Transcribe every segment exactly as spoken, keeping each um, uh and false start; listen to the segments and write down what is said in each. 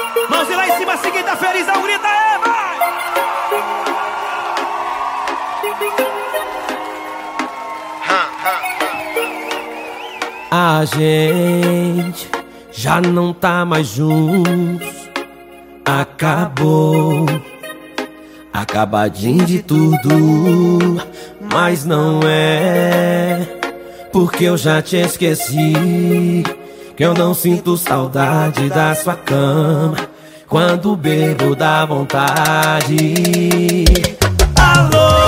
Mãozinha lá em cima, seguinte, tá felizão, grita aí, vai! A gente já não tá mais juntos. Acabou, acabadinho de tudo. Mas não é porque eu já te esqueci, que eu não sinto saudade da sua cama. Quando bebo dá vontade. Alô,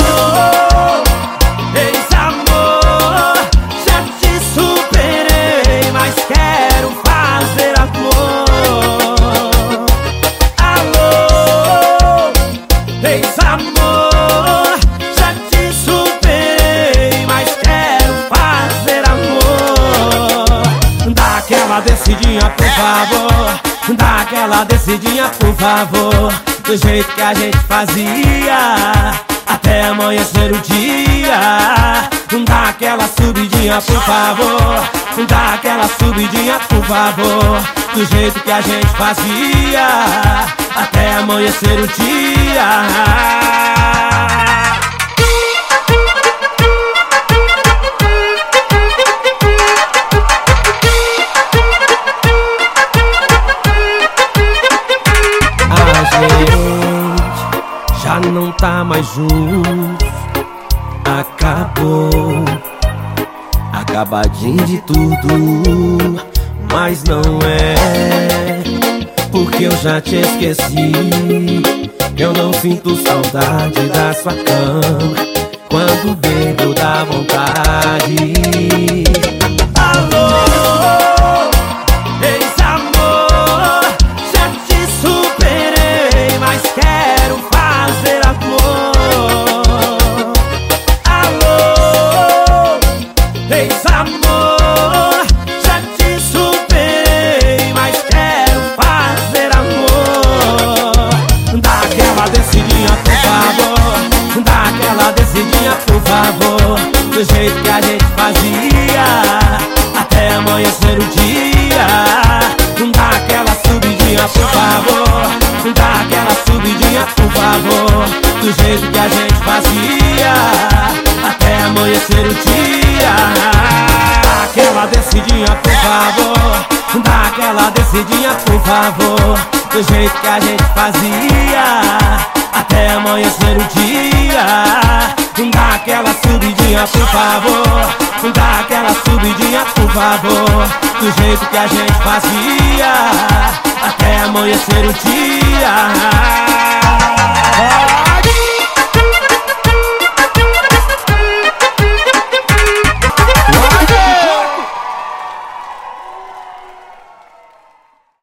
ex-amor, já te superei, mas quero fazer amor. Alô, ex-amor, já te superei, mas quero fazer amor. Dá aquela descidinha, por favor. Dá aquela descidinha, por favor, do jeito que a gente fazia, até amanhecer o dia. Dá aquela subidinha, por favor. Dá aquela subidinha, por favor, do jeito que a gente fazia, até amanhecer o dia. Já não tá mais juntos. Acabou, acabadinho de tudo. Mas não é porque eu já te esqueci, que eu não sinto saudade da sua cama. Quando bebo dá vontade. Alô, quero fazer amor. Alô, ex-amor, já te superei, mas quero fazer amor. Dá aquela descidinha, por favor. Dá aquela descidinha, por favor, do jeito que a gente fazia, até amanhecer o dia. Dá aquela subidinha, por favor. Dá aquela subidinha, por favor, do jeito que a gente fazia, até amanhecer o dia. Dá aquela descidinha, por favor. Dá aquela descidinha, por favor, do jeito que a gente fazia, até amanhecer o dia. Dá aquela subidinha, por favor. Dá aquela subidinha, por favor, do jeito que a gente fazia, até amanhecer o dia.